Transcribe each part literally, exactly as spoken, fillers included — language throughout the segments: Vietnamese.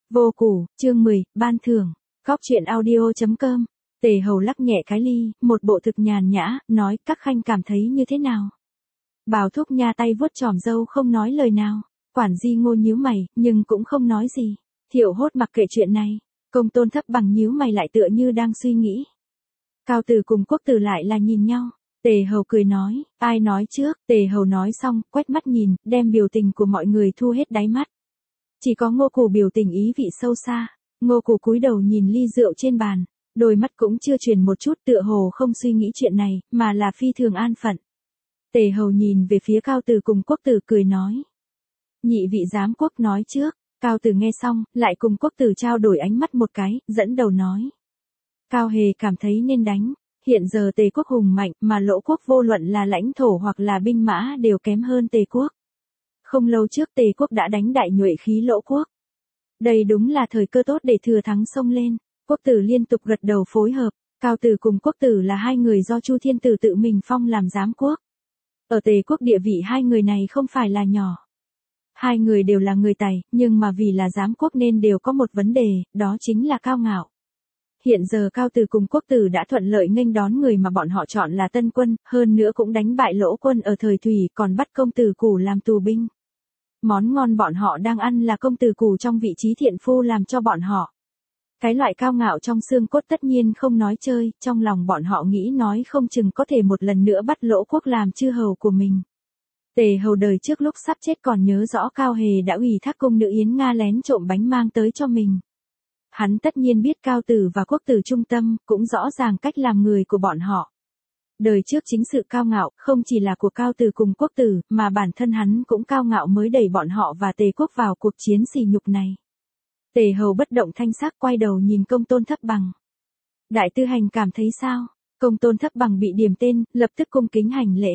Vô củ, chương mười, ban thưởng. Góc truyện audio chấm com. Tề Hầu lắc nhẹ cái ly, một bộ thực nhàn nhã, nói, các khanh cảm thấy như thế nào? Bào Thúc Nha tay vuốt chòm râu không nói lời nào. Quản Di Ngô nhíu mày, nhưng cũng không nói gì. Thiệu Hốt mặc kệ chuyện này. Công Tôn Thấp Bằng nhíu mày lại tựa như đang suy nghĩ. Cao Tử cùng Quốc Tử lại là nhìn nhau. Tề Hầu cười nói, ai nói trước? Tề Hầu nói xong, quét mắt nhìn, đem biểu tình của mọi người thu hết đáy mắt. Chỉ có Ngô Cù biểu tình ý vị sâu xa. Ngô Cù cúi đầu nhìn ly rượu trên bàn, đôi mắt cũng chưa chuyển một chút, tựa hồ không suy nghĩ chuyện này, mà là phi thường an phận. Tề Hầu nhìn về phía Cao Tử cùng Quốc Tử cười nói. Nhị vị giám quốc nói trước. Cao Tử nghe xong, lại cùng Quốc Tử trao đổi ánh mắt một cái, dẫn đầu nói. Cao Hề cảm thấy nên đánh. Hiện giờ Tề quốc hùng mạnh, mà Lỗ quốc vô luận là lãnh thổ hoặc là binh mã đều kém hơn Tề quốc. Không lâu trước Tề quốc đã đánh đại nhuệ khí Lỗ quốc. Đây đúng là thời cơ tốt để thừa thắng xông lên. Quốc Tử liên tục gật đầu phối hợp. Cao Tử cùng Quốc Tử là hai người do Chu Thiên Tử tự mình phong làm giám quốc. Ở Tề quốc địa vị hai người này không phải là nhỏ. Hai người đều là người Tày, nhưng mà vì là giám quốc nên đều có một vấn đề, đó chính là cao ngạo. Hiện giờ Cao Tử cùng Quốc Tử đã thuận lợi nghênh đón người mà bọn họ chọn là tân quân, hơn nữa cũng đánh bại Lỗ quân ở thời Thủy, còn bắt công tử Cù làm tù binh. Món ngon bọn họ đang ăn là công tử Cù trong vị trí thiện phu làm cho bọn họ. Cái loại cao ngạo trong xương cốt tất nhiên không nói chơi, trong lòng bọn họ nghĩ nói không chừng có thể một lần nữa bắt Lỗ quốc làm chư hầu của mình. Tề Hầu đời trước lúc sắp chết còn nhớ rõ Cao Hề đã ủy thác cung nữ Yến Nga lén trộm bánh mang tới cho mình. Hắn tất nhiên biết Cao Tử và Quốc Tử trung tâm, cũng rõ ràng cách làm người của bọn họ. Đời trước chính sự cao ngạo, không chỉ là của Cao Tử cùng Quốc Tử, mà bản thân hắn cũng cao ngạo mới đẩy bọn họ và Tề quốc vào cuộc chiến sỉ nhục này. Tề Hầu bất động thanh sắc quay đầu nhìn Công Tôn Thấp Bằng. Đại tư hành cảm thấy sao? Công Tôn Thấp Bằng bị điểm tên, lập tức cung kính hành lễ.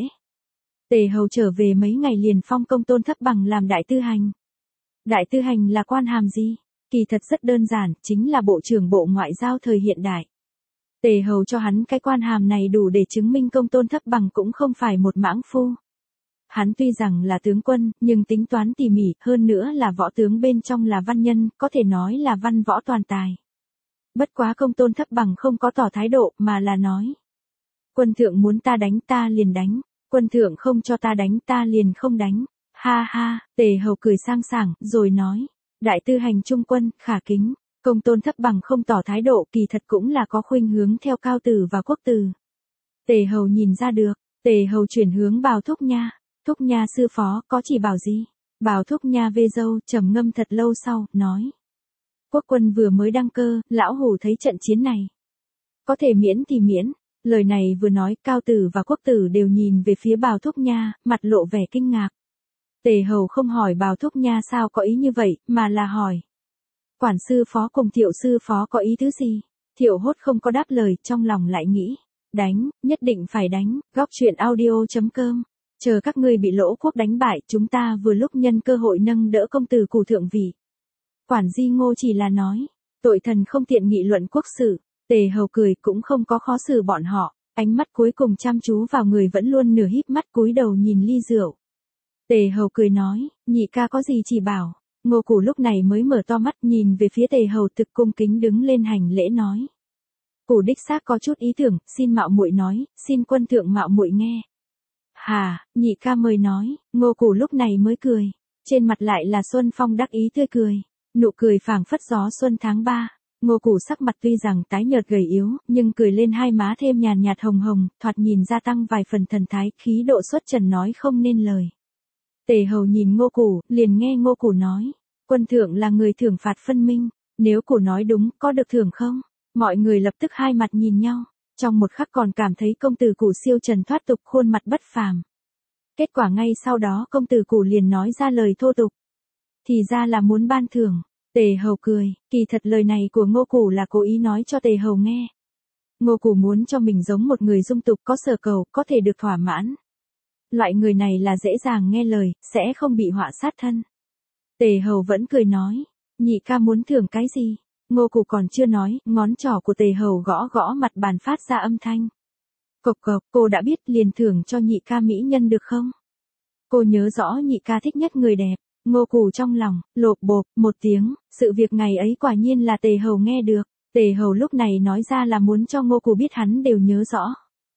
Tề Hầu trở về mấy ngày liền phong Công Tôn Thấp Bằng làm đại tư hành. Đại tư hành là quan hàm gì? Kỳ thật rất đơn giản, chính là bộ trưởng bộ ngoại giao thời hiện đại. Tề Hầu cho hắn cái quan hàm này đủ để chứng minh Công Tôn Thấp Bằng cũng không phải một mãng phu. Hắn tuy rằng là tướng quân, nhưng tính toán tỉ mỉ, hơn nữa là võ tướng bên trong là văn nhân, có thể nói là văn võ toàn tài. Bất quá Công Tôn Thấp Bằng không có tỏ thái độ, mà là nói. Quân thượng muốn ta đánh ta liền đánh, quân thượng không cho ta đánh ta liền không đánh. Ha ha, Tề Hầu cười sang sảng, rồi nói. Đại tư hành trung quân, khả kính. Công Tôn Thấp Bằng không tỏ thái độ, kỳ thật cũng là có khuynh hướng theo Cao Tử và Quốc Tử. Tề Hầu nhìn ra được. Tề Hầu chuyển hướng Bào Thúc Nha. Thúc Nha sư phó, có chỉ bảo gì? Bào Thúc Nha vê râu, trầm ngâm thật lâu sau, nói. Quốc quân vừa mới đăng cơ, lão hủ thấy trận chiến này. Có thể miễn thì miễn. Lời này vừa nói, Cao Tử và Quốc Tử đều nhìn về phía Bào Thúc Nha, mặt lộ vẻ kinh ngạc. Tề Hầu không hỏi Bào Thúc Nha sao có ý như vậy, mà là hỏi. Quản sư phó cùng Thiệu sư phó có ý thứ gì? Thiệu Hốt không có đáp lời, trong lòng lại nghĩ. Đánh, nhất định phải đánh, góc truyện audio chấm com. Chờ các ngươi bị Lỗ quốc đánh bại, chúng ta vừa lúc nhân cơ hội nâng đỡ công tử Cù thượng vị. Quản Di Ngô chỉ là nói. Tội thần không tiện nghị luận quốc sự. Tề Hầu cười cũng không có khó xử bọn họ. Ánh mắt cuối cùng chăm chú vào người vẫn luôn nửa híp mắt cúi đầu nhìn ly rượu. Tề Hầu cười nói, nhị ca có gì chỉ bảo. Ngô Cù lúc này mới mở to mắt nhìn về phía Tề Hầu thực cung kính đứng lên hành lễ nói. Cù đích xác có chút ý tưởng, xin mạo muội nói, xin quân thượng mạo muội nghe. Hà, nhị ca mời nói, Ngô Cù lúc này mới cười. Trên mặt lại là Xuân Phong đắc ý tươi cười. Nụ cười phảng phất gió xuân tháng ba. Ngô Cù sắc mặt tuy rằng tái nhợt gầy yếu, nhưng cười lên hai má thêm nhàn nhạt hồng hồng, thoạt nhìn gia tăng vài phần thần thái, khí độ xuất trần nói không nên lời. Tề Hầu nhìn Ngô Cù, liền nghe Ngô Cù nói. Quân thượng là người thưởng phạt phân minh. Nếu Cù nói đúng, có được thưởng không? Mọi người lập tức hai mặt nhìn nhau. Trong một khắc còn cảm thấy công tử Cù siêu trần thoát tục khuôn mặt bất phàm. Kết quả ngay sau đó công tử Cù liền nói ra lời thô tục. Thì ra là muốn ban thưởng. Tề Hầu cười, kỳ thật lời này của Ngô Cù là cố ý nói cho Tề Hầu nghe. Ngô Cù muốn cho mình giống một người dung tục có sở cầu, có thể được thỏa mãn. Loại người này là dễ dàng nghe lời, sẽ không bị họa sát thân. Tề Hầu vẫn cười nói, nhị ca muốn thưởng cái gì? Ngô Cù còn chưa nói, ngón trỏ của Tề Hầu gõ gõ mặt bàn phát ra âm thanh. Cộc cộc, cô đã biết liền thưởng cho nhị ca mỹ nhân được không? Cô nhớ rõ nhị ca thích nhất người đẹp, Ngô Cù trong lòng, lộp bộp, một tiếng, sự việc ngày ấy quả nhiên là Tề Hầu nghe được. Tề Hầu lúc này nói ra là muốn cho Ngô Cù biết hắn đều nhớ rõ.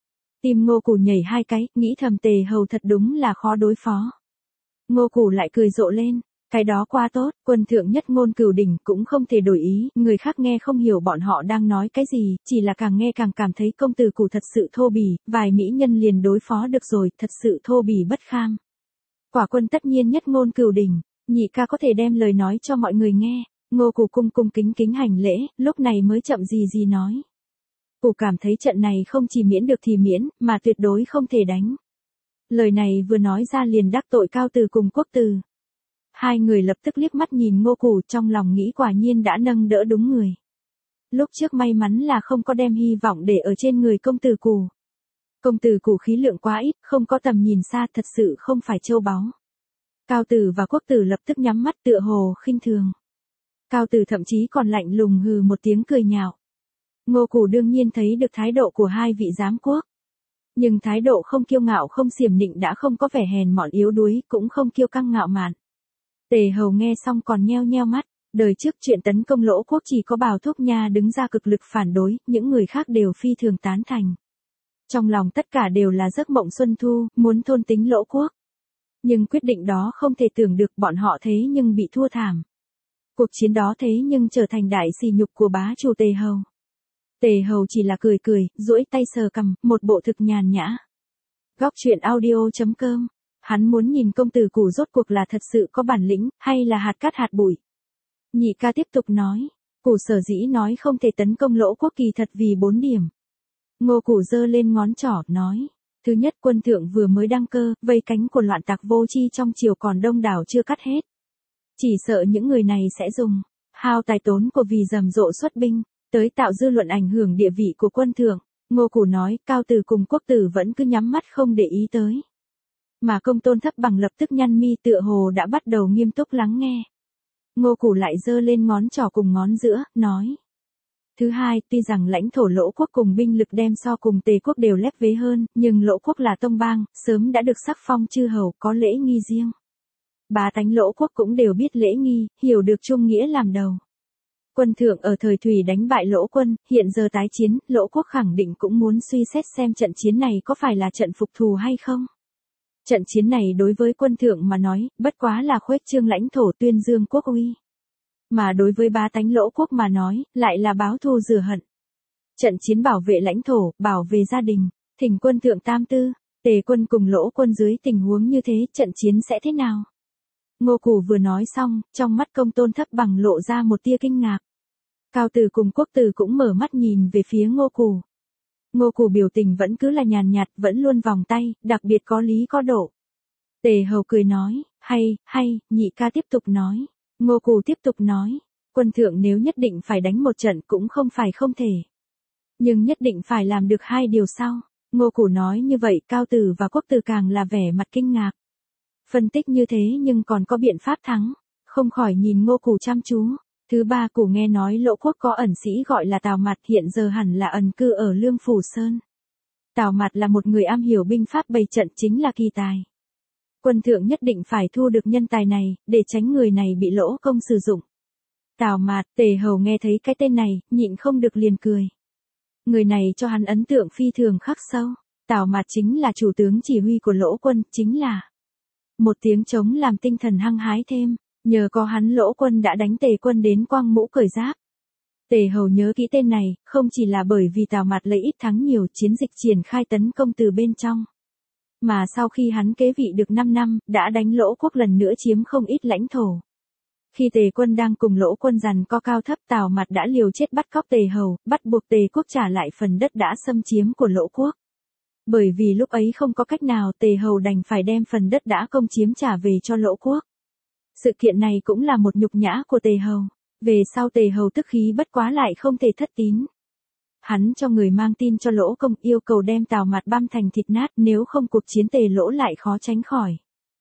Tim Ngô Cù nhảy hai cái, nghĩ thầm Tề Hầu thật đúng là khó đối phó. Ngô Cù lại cười rộ lên, cái đó qua tốt, quân thượng nhất ngôn cửu đỉnh cũng không thể đổi ý, người khác nghe không hiểu bọn họ đang nói cái gì, chỉ là càng nghe càng cảm thấy công tử Cù thật sự thô bỉ, vài mỹ nhân liền đối phó được rồi, thật sự thô bỉ bất kham. Quả quân tất nhiên nhất ngôn cửu đỉnh, nhị ca có thể đem lời nói cho mọi người nghe. Ngô Cù cung cung kính kính hành lễ, lúc này mới chậm gì gì nói. Cù cảm thấy trận này không chỉ miễn được thì miễn, mà tuyệt đối không thể đánh. Lời này vừa nói ra liền đắc tội Cao Từ cùng Quốc Từ. Hai người lập tức liếc mắt nhìn Ngô Cù, trong lòng nghĩ quả nhiên đã nâng đỡ đúng người. Lúc trước may mắn là không có đem hy vọng để ở trên người công tử Cù. Công tử Cù khí lượng quá ít, không có tầm nhìn xa, thật sự không phải châu báu. Cao Tử và Quốc Tử lập tức nhắm mắt tựa hồ khinh thường. Cao Tử thậm chí còn lạnh lùng hừ một tiếng cười nhạo. Ngô Cù đương nhiên thấy được thái độ của hai vị giám quốc. Nhưng thái độ không kiêu ngạo không xiểm nịnh đã không có vẻ hèn mọn yếu đuối, cũng không kiêu căng ngạo mạn. Tề Hầu nghe xong còn nheo nheo mắt, đời trước chuyện tấn công Lỗ quốc chỉ có Bào Thúc Nha đứng ra cực lực phản đối, những người khác đều phi thường tán thành. Trong lòng tất cả đều là giấc mộng xuân thu, muốn thôn tính Lỗ quốc. Nhưng quyết định đó không thể tưởng được bọn họ thế nhưng bị thua thảm. Cuộc chiến đó thế nhưng trở thành đại sỉ nhục của bá chủ Tề Hầu. Tề Hầu chỉ là cười cười, duỗi tay sờ cằm, một bộ thực nhàn nhã. Góc truyện audio chấm com. Hắn muốn nhìn công tử Cù rốt cuộc là thật sự có bản lĩnh, hay là hạt cát hạt bụi. Nhị ca tiếp tục nói, Cù sở dĩ nói không thể tấn công Lỗ quốc kỳ thật vì bốn điểm. Ngô Cù giơ lên ngón trỏ, nói. Thứ nhất, quân thượng vừa mới đăng cơ, vây cánh của loạn tặc vô chi trong triều còn đông đảo chưa cắt hết. Chỉ sợ những người này sẽ dùng hao tài tốn của vì rầm rộ xuất binh, tới tạo dư luận ảnh hưởng địa vị của quân thượng. Ngô Cù nói, Cao Tử cùng Quốc Tử vẫn cứ nhắm mắt không để ý tới. Mà Công Tôn Thấp Bằng lập tức nhăn mi tựa hồ đã bắt đầu nghiêm túc lắng nghe. Ngô Cù lại giơ lên ngón trỏ cùng ngón giữa, nói. Thứ hai, tuy rằng lãnh thổ Lỗ quốc cùng binh lực đem so cùng Tề quốc đều lép vế hơn, nhưng Lỗ quốc là tông bang, sớm đã được sắc phong chư hầu, có lễ nghi riêng. Bá tánh Lỗ quốc cũng đều biết lễ nghi, hiểu được trung nghĩa làm đầu. Quân thượng ở thời Thủy đánh bại Lỗ quân, hiện giờ tái chiến, Lỗ quốc khẳng định cũng muốn suy xét xem trận chiến này có phải là trận phục thù hay không. Trận chiến này đối với quân thượng mà nói, bất quá là khuếch trương lãnh thổ tuyên dương quốc uy. Mà đối với bá tánh Lỗ quốc mà nói, lại là báo thù rửa hận. Trận chiến bảo vệ lãnh thổ, bảo vệ gia đình, thỉnh quân thượng tam tư, Tề quân cùng Lỗ quân dưới tình huống như thế, trận chiến sẽ thế nào? Ngô Cù vừa nói xong, trong mắt Công Tôn Thấp Bằng lộ ra một tia kinh ngạc. Cao Tử cùng Quốc Tử cũng mở mắt nhìn về phía Ngô Cù. Ngô Cù biểu tình vẫn cứ là nhàn nhạt, vẫn luôn vòng tay, đặc biệt có lý có độ. Tề Hầu cười nói, hay, hay, nhị ca tiếp tục nói. Ngô Cù tiếp tục nói, quân thượng nếu nhất định phải đánh một trận cũng không phải không thể. Nhưng nhất định phải làm được hai điều sau. Ngô Cù nói như vậy, Cao Tử và Quốc Tử càng là vẻ mặt kinh ngạc. Phân tích như thế nhưng còn có biện pháp thắng, không khỏi nhìn Ngô Cù chăm chú. Thứ ba, Cù nghe nói Lỗ quốc có ẩn sĩ gọi là Tào Mạt, hiện giờ hẳn là ẩn cư ở Lương Phủ Sơn. Tào Mạt là một người am hiểu binh pháp bày trận, chính là kỳ tài. Quân thượng nhất định phải thu được nhân tài này, để tránh người này bị Lỗ công sử dụng. Tào Mạt, Tề Hầu nghe thấy cái tên này, nhịn không được liền cười. Người này cho hắn ấn tượng phi thường khắc sâu. Tào Mạt chính là chủ tướng chỉ huy của Lỗ quân, chính là một tiếng trống làm tinh thần hăng hái thêm. Nhờ có hắn Lỗ quân đã đánh Tề quân đến quăng mũ cởi giáp. Tề Hầu nhớ kỹ tên này, không chỉ là bởi vì Tào Mạt lấy ít thắng nhiều chiến dịch triển khai tấn công từ bên trong. Mà sau khi hắn kế vị được năm năm, đã đánh Lỗ quốc lần nữa chiếm không ít lãnh thổ. Khi Tề quân đang cùng Lỗ quân giằng co cao thấp, Tào Mạt đã liều chết bắt cóc Tề Hầu, bắt buộc Tề quốc trả lại phần đất đã xâm chiếm của Lỗ quốc. Bởi vì lúc ấy không có cách nào, Tề Hầu đành phải đem phần đất đã công chiếm trả về cho Lỗ quốc. Sự kiện này cũng là một nhục nhã của Tề Hầu. Về sau Tề Hầu tức khí bất quá lại không thể thất tín. Hắn cho người mang tin cho Lỗ công, yêu cầu đem Tào Mạt băm thành thịt nát, nếu không cuộc chiến Tề Lỗ lại khó tránh khỏi.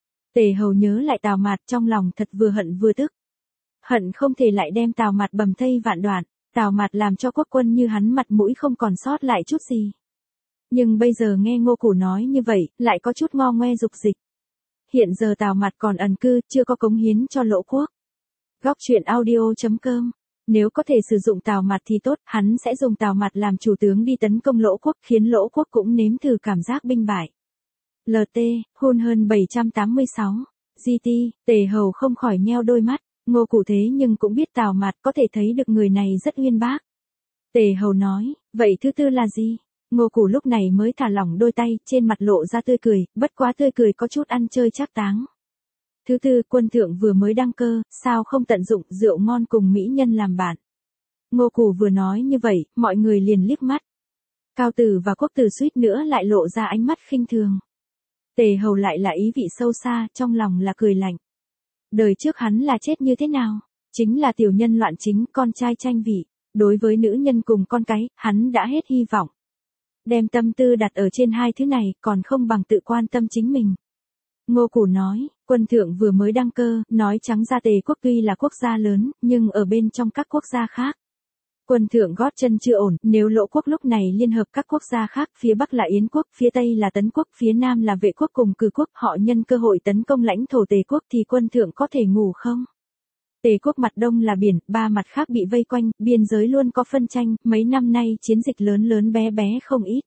Tề Hầu nhớ lại Tào Mạt, trong lòng thật vừa hận vừa tức. Hận không thể lại đem Tào Mạt bầm thây vạn đoạn. Tào Mạt làm cho quốc quân như hắn mặt mũi không còn sót lại chút gì. Nhưng bây giờ nghe Ngô Cù nói như vậy, lại có chút ngo ngoe dục dịch. hiện giờ Tào Mạt còn ẩn cư, chưa có cống hiến cho Lỗ quốc. Góc truyện audio chấm com. Nếu có thể sử dụng Tào Mạt thì tốt, hắn sẽ dùng Tào Mạt làm chủ tướng đi tấn công Lỗ quốc, khiến Lỗ quốc cũng nếm thử cảm giác binh bại. lờ tê, Hun hơn bảy trăm tám mươi sáu. giê tê, Tề Hầu không khỏi nheo đôi mắt, Ngô Củ thế nhưng cũng biết Tào Mạt, có thể thấy được người này rất uyên bác. Tề Hầu nói, vậy thứ tư là gì? Ngô Củ lúc này mới thả lỏng đôi tay, trên mặt lộ ra tươi cười, bất quá tươi cười có chút ăn chơi trác táng. Thứ tư, quân thượng vừa mới đăng cơ, sao không tận dụng rượu ngon cùng mỹ nhân làm bạn. Ngô Củ vừa nói như vậy, mọi người liền liếc mắt. Cao Tử và Quốc Tử suýt nữa lại lộ ra ánh mắt khinh thường. Tề Hầu lại là ý vị sâu xa, trong lòng là cười lạnh. Đời trước hắn là chết như thế nào? Chính là tiểu nhân loạn chính, con trai tranh vị. Đối với nữ nhân cùng con cái, hắn đã hết hy vọng. Đem tâm tư đặt ở trên hai thứ này, còn không bằng tự quan tâm chính mình. Ngô Củ nói, quân thượng vừa mới đăng cơ, nói trắng ra Tề quốc tuy là quốc gia lớn, nhưng ở bên trong các quốc gia khác. Quân thượng gót chân chưa ổn, nếu Lỗ quốc lúc này liên hợp các quốc gia khác, phía Bắc là Yến quốc, phía Tây là Tấn quốc, phía Nam là Vệ quốc cùng Cừ quốc, họ nhân cơ hội tấn công lãnh thổ Tề quốc thì quân thượng có thể ngủ không? Tề quốc mặt đông là biển, ba mặt khác bị vây quanh, biên giới luôn có phân tranh, mấy năm nay chiến dịch lớn lớn bé bé không ít.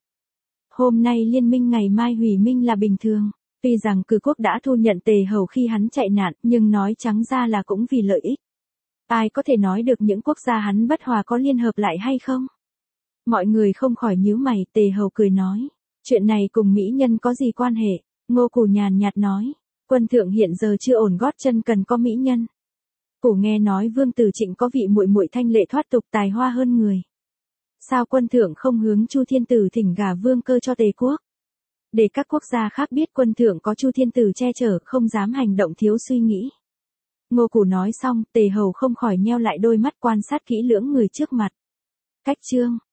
Hôm nay liên minh ngày mai hủy minh là bình thường. Tuy rằng Cừ quốc đã thu nhận Tề Hầu khi hắn chạy nạn, nhưng nói trắng ra là cũng vì lợi ích. Ai có thể nói được những quốc gia hắn bất hòa có liên hợp lại hay không? Mọi người không khỏi nhíu mày, Tề Hầu cười nói. Chuyện này cùng mỹ nhân có gì quan hệ? Ngô Củ nhàn nhạt nói. Quân thượng hiện giờ chưa ổn gót chân cần có mỹ nhân. Củ nghe nói Vương Tử Trịnh có vị muội muội thanh lệ thoát tục tài hoa hơn người. Sao quân thượng không hướng Chu Thiên Tử thỉnh gả vương cơ cho Tề quốc? Để các quốc gia khác biết quân thượng có Chu Thiên Tử che chở, không dám hành động thiếu suy nghĩ. Ngô Củ nói xong, Tề Hầu không khỏi nheo lại đôi mắt quan sát kỹ lưỡng người trước mặt. Cách chương